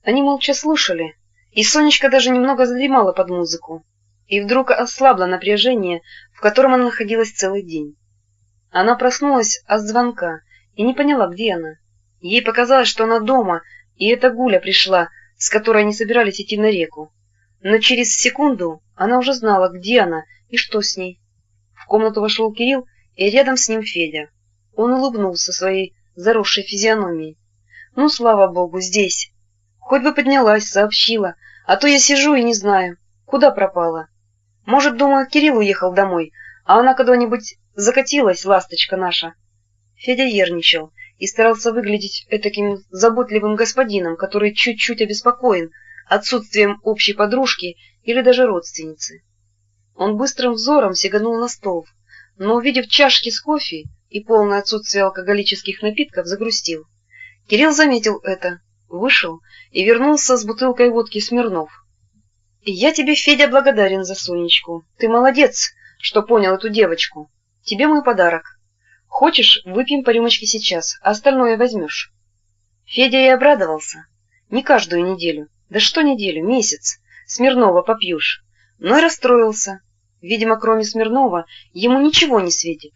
Они молча слушали, и Сонечка даже немного задремала под музыку, и вдруг ослабло напряжение, в котором она находилась целый день. Она проснулась от звонка и не поняла, где она. Ей показалось, что она дома, и эта Гуля пришла, с которой они собирались идти на реку. Но через секунду она уже знала, где она и что с ней. В комнату вошел Кирилл, и рядом с ним Федя. Он улыбнулся своей заросшей физиономией. «Ну, слава богу, здесь. Хоть бы поднялась, сообщила, а то я сижу и не знаю, куда пропала. Может, думаю, Кирилл уехал домой, а она куда-нибудь закатилась, ласточка наша». Федя ерничал и старался выглядеть этаким заботливым господином, который чуть-чуть обеспокоен отсутствием общей подружки или даже родственницы. Он быстрым взором сиганул на стол, но, увидев чашки с кофе и полное отсутствие алкоголических напитков, загрустил. Кирилл заметил это, вышел и вернулся с бутылкой водки Смирнов. «Я тебе, Федя, благодарен за Сонечку. Ты молодец, что понял эту девочку. Тебе мой подарок. Хочешь, выпьем по рюмочке сейчас, а остальное возьмешь». Федя и обрадовался. Не каждую неделю, да что неделю, месяц, Смирнова попьешь. Но и расстроился. Видимо, кроме Смирнова, ему ничего не светит.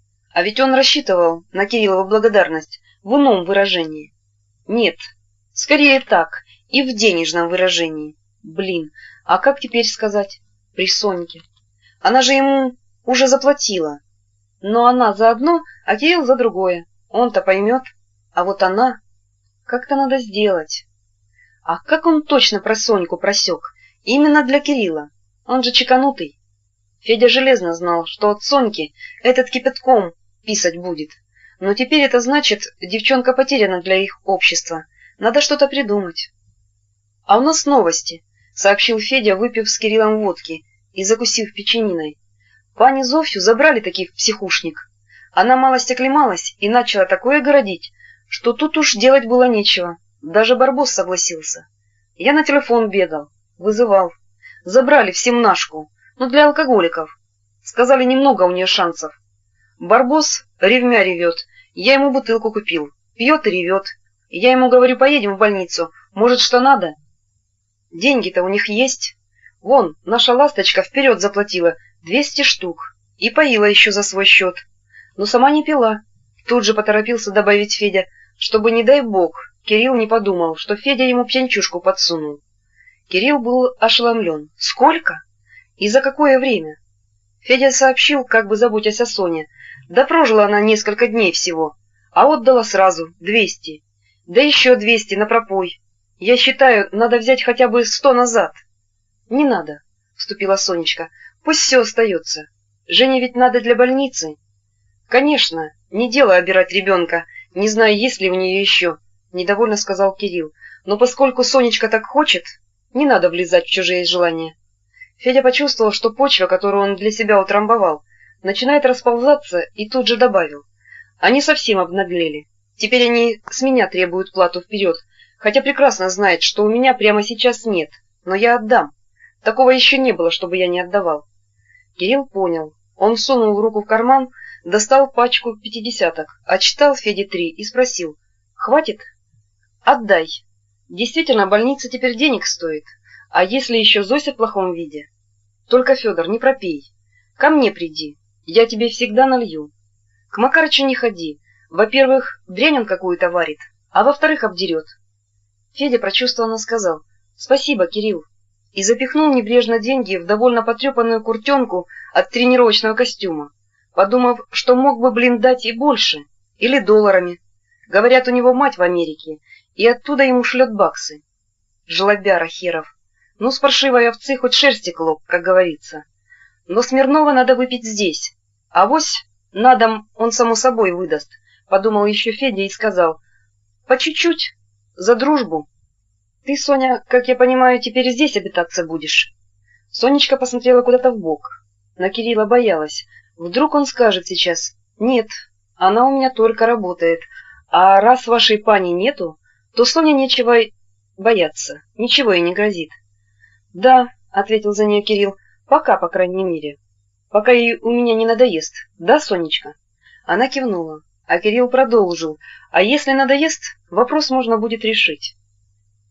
А ведь он рассчитывал на Кириллову благодарность в ином выражении. Нет, скорее так, и в денежном выражении. Блин, а как теперь сказать при Соньке? Она же ему уже заплатила. Но она за одно, а Кирилл за другое. Он-то поймет, а вот она... Как-то надо сделать. А как он точно про Соньку просек? Именно для Кирилла. Он же чеканутый. Федя железно знал, что от Соньки этот кипятком писать будет. Но теперь это значит, девчонка потеряна для их общества. Надо что-то придумать. — А у нас новости, — сообщил Федя, выпив с Кириллом водки и закусив печениной. Пани Зофью забрали таки в психушник. Она малость оклемалась и начала такое городить, что тут уж делать было нечего. Даже Барбос согласился. Я на телефон бегал, вызывал. Забрали в семнашку, но для алкоголиков. Сказали, немного у нее шансов. Барбос ревмя ревет, я ему бутылку купил. Пьет и ревет. Я ему говорю, поедем в больницу, может, что надо? Деньги-то у них есть. Вон, наша ласточка вперед заплатила 200 штук и поила еще за свой счет. Но сама не пила. Тут же поторопился добавить Федя, чтобы, не дай бог, Кирилл не подумал, что Федя ему пьянчушку подсунул. Кирилл был ошеломлен. Сколько? И за какое время? Федя сообщил, как бы заботясь о Соне. Да прожила она несколько дней всего, а отдала сразу 200. Да еще 200 на пропой. Я считаю, надо взять хотя бы 100 назад. — Не надо, — вступила Сонечка. — Пусть все остается. Жене ведь надо для больницы. — Конечно, не дело обирать ребенка, не знаю, есть ли у нее еще, — недовольно сказал Кирилл. Но поскольку Сонечка так хочет, не надо влезать в чужие желания. Федя почувствовал, что почва, которую он для себя утрамбовал, начинает расползаться, и тут же добавил. Они совсем обнаглели. Теперь они с меня требуют плату вперед, хотя прекрасно знают, что у меня прямо сейчас нет, но я отдам. Такого еще не было, чтобы я не отдавал. Кирилл понял. Он сунул руку в карман, достал пачку пятидесяток, отчитал Феде 3 и спросил. — Хватит? — Отдай. Действительно, больница теперь денег стоит. А если еще Зося в плохом виде? Только, Федор, не пропей. Ко мне приди. Я тебе всегда налью. К Макарычу не ходи. Во-первых, дрянь он какую-то варит, а во-вторых, обдерет. Федя прочувствованно сказал «Спасибо, Кирилл» и запихнул небрежно деньги в довольно потрепанную куртенку от тренировочного костюма, подумав, что мог бы, блин, дать и больше, или долларами. Говорят, у него мать в Америке, и оттуда ему шлет баксы. Жлобяра херов. Ну, с паршивой овцы хоть шерсти клок, как говорится. Но Смирнова надо выпить здесь. Авось на дом он само собой выдаст, подумал еще Федя и сказал. По чуть-чуть, за дружбу. Ты, Соня, как я понимаю, теперь здесь обитаться будешь. Сонечка посмотрела куда-то вбок. На Кирилла боялась. Вдруг он скажет сейчас. Нет, она у меня только работает. А раз вашей пани нету, то Соне нечего бояться. Ничего ей не грозит. Да, ответил за нее Кирилл. Пока, по крайней мере. Пока ей у меня не надоест. Да, Сонечка? Она кивнула, а Кирилл продолжил. А если надоест, вопрос можно будет решить.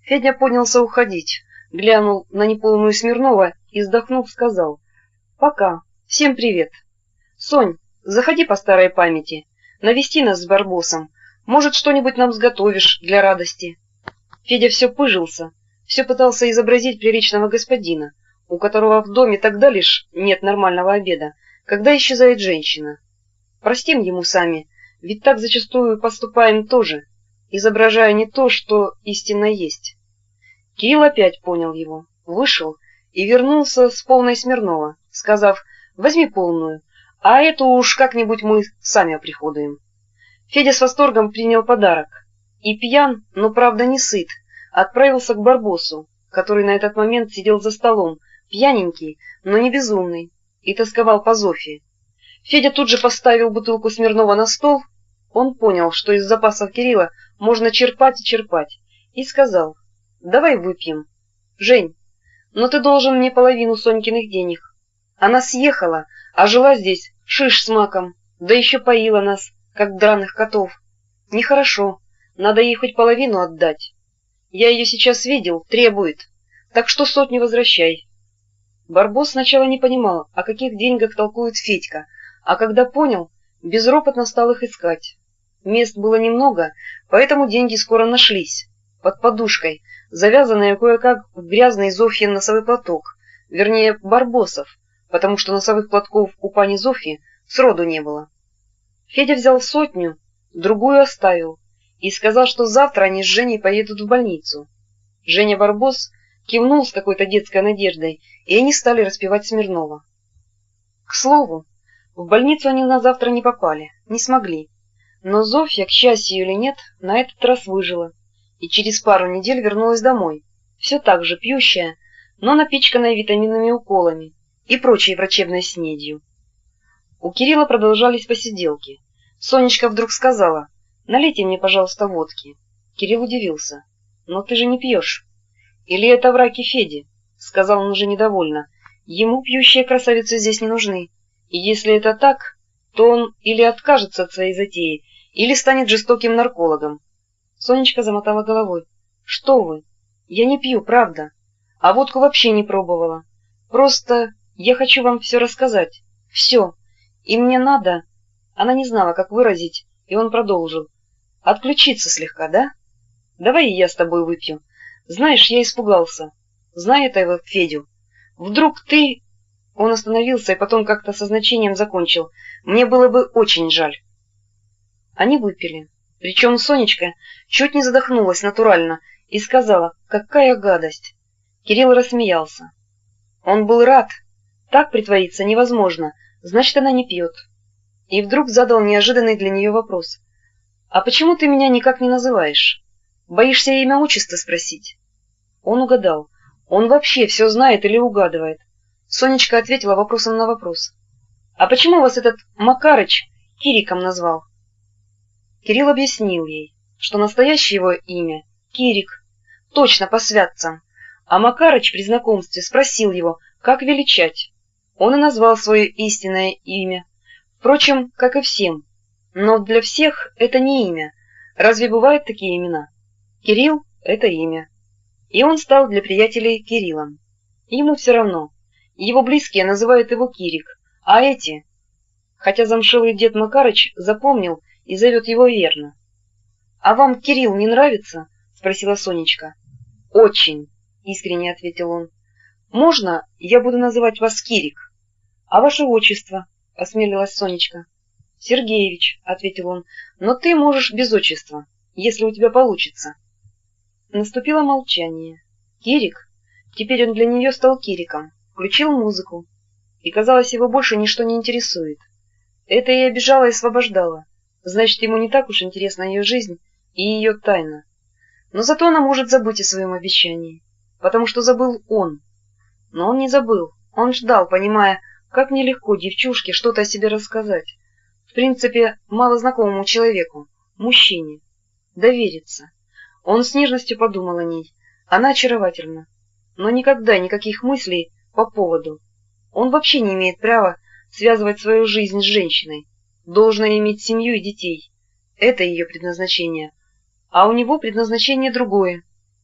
Федя поднялся уходить, глянул на неполную Смирнова и, вздохнув, сказал: «Пока, всем привет. Сонь, заходи по старой памяти, навести нас с Барбосом, может, что-нибудь нам сготовишь для радости». Федя все пыжился, все пытался изобразить приличного господина, у которого в доме тогда лишь нет нормального обеда, когда исчезает женщина. Простим ему сами, ведь так зачастую поступаем тоже, изображая не то, что истинно есть. Кирилл опять понял его, вышел и вернулся с полной Смирнова, сказав: «Возьми полную, а эту уж как-нибудь мы сами оприходуем». Федя с восторгом принял подарок и пьян, но правда не сыт, отправился к Барбосу, который на этот момент сидел за столом, пьяненький, но не безумный, и тосковал по Зофии. Федя тут же поставил бутылку Смирнова на стол. Он понял, что из запасов Кирилла можно черпать и черпать, и сказал: «Давай выпьем. Жень, но ты должен мне половину Сонькиных денег. Она съехала, а жила здесь шиш с маком, да еще поила нас, как драных котов. Нехорошо, надо ей хоть половину отдать. Я ее сейчас видел, требует, так что 100 возвращай». Барбос сначала не понимал, о каких деньгах толкует Федька, а когда понял, безропотно стал их искать. Мест было немного, поэтому деньги скоро нашлись. Под подушкой, завязанные кое-как в грязный Зофьин носовой платок, вернее, Барбосов, потому что носовых платков у пани Зофьи сроду не было. Федя взял 100, другую оставил, и сказал, что завтра они с Женей поедут в больницу. Женя Барбос кивнул с какой-то детской надеждой, и они стали распевать Смирнова. К слову, в больницу они на завтра не попали, не смогли. Но Зофья, к счастью или нет, на этот раз выжила, и через пару недель вернулась домой, все так же пьющая, но напичканная витаминными уколами и прочей врачебной снедью. У Кирилла продолжались посиделки. Сонечка вдруг сказала: «Налейте мне, пожалуйста, водки». Кирилл удивился: «Но ты же не пьешь». «Или это враки Феди?» — сказал он уже недовольно. «Ему пьющие красавицы здесь не нужны, и если это так, то он или откажется от своей затеи, или станет жестоким наркологом». Сонечка замотала головой. «Что вы? Я не пью, правда. А водку вообще не пробовала. Просто я хочу вам все рассказать. Все. И мне надо...» Она не знала, как выразить, и он продолжил: «Отключиться слегка, да? Давай и я с тобой выпью. Знаешь, я испугался. Знаю этого Федю. Вдруг ты...» Он остановился и потом как-то со значением закончил: «Мне было бы очень жаль». Они выпили. Причем Сонечка чуть не задохнулась натурально и сказала: «Какая гадость!» Кирилл рассмеялся. Он был рад. Так притвориться невозможно, значит, она не пьет. И вдруг задал неожиданный для нее вопрос: «А почему ты меня никак не называешь? Боишься имя отчество спросить?» Он угадал. Он вообще все знает или угадывает. Сонечка ответила вопросом на вопрос: «А почему вас этот Макарыч Кириком назвал?» Кирилл объяснил ей, что настоящее его имя — Кирик, точно по святцам, а Макарыч при знакомстве спросил его, как величать. Он и назвал свое истинное имя, впрочем, как и всем. Но для всех это не имя. Разве бывают такие имена? Кирилл — это имя. И он стал для приятелей Кириллом. Ему все равно. Его близкие называют его Кирик, а эти... Хотя замшелый дед Макарыч запомнил и зовет его верно. — А вам Кирилл не нравится? — спросила Сонечка. — Очень, — искренне ответил он. — Можно я буду называть вас Кирик? — А ваше отчество? — осмелилась Сонечка. — Сергеевич, — ответил он, — но ты можешь без отчества, если у тебя получится. Наступило молчание. Кирик, теперь он для нее стал Кириком, включил музыку, и, казалось, его больше ничто не интересует. Это и обижало, и освобождало. Значит, ему не так уж интересна ее жизнь и ее тайна. Но зато она может забыть о своем обещании, потому что забыл он. Но он не забыл, он ждал, понимая, как нелегко девчушке что-то о себе рассказать. В принципе, малознакомому человеку, мужчине. Довериться. Он с нежностью подумал о ней. Она очаровательна. Но никогда никаких мыслей по поводу. Он вообще не имеет права связывать свою жизнь с женщиной. Должна иметь семью и детей. Это ее предназначение. А у него предназначение другое.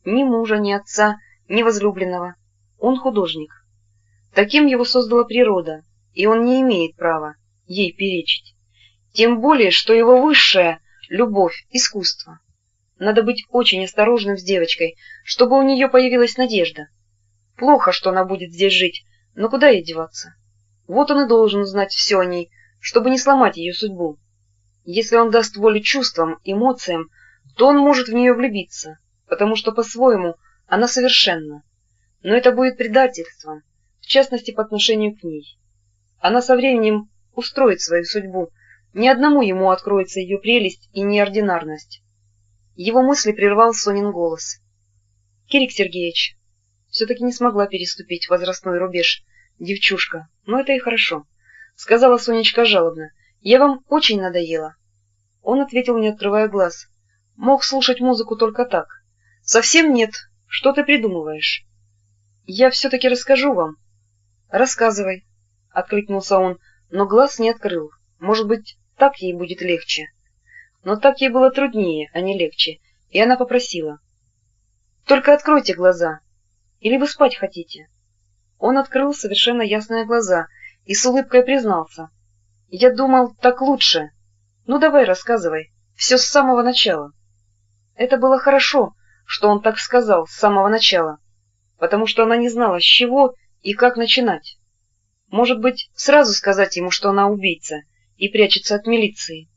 Ни мужа, ни отца, ни возлюбленного. Он художник. Таким его создала природа, и он не имеет права ей перечить. Тем более, что его высшая любовь — искусство. Надо быть очень осторожным с девочкой, чтобы у нее появилась надежда. Плохо, что она будет здесь жить, но куда ей деваться? Вот он и должен узнать все о ней, чтобы не сломать ее судьбу. Если он даст волю чувствам, эмоциям, то он может в нее влюбиться, потому что по-своему она совершенна. Но это будет предательством, в частности по отношению к ней. Она со временем устроит свою судьбу, ни одному ему откроется ее прелесть и неординарность. Его мысли прервал Сонин голос. Кирик Сергеевич, все-таки не смогла переступить возрастной рубеж девчушка, но это и хорошо, сказала Сонечка жалобно. Я вам очень надоела. Он ответил, не открывая глаз. Мог слушать музыку только так. Совсем нет, что ты придумываешь? Я все-таки расскажу вам. Рассказывай, откликнулся он, но глаз не открыл. Может быть, так ей будет легче. Но так ей было труднее, а не легче, и она попросила. Только откройте глаза. Или вы спать хотите? Он открыл совершенно ясные глаза и с улыбкой признался. Я думал, так лучше. Ну давай, рассказывай, все с самого начала. Это было хорошо, что он так сказал с самого начала, потому что она не знала, с чего и как начинать. Может быть, сразу сказать ему, что она убийца и прячется от милиции.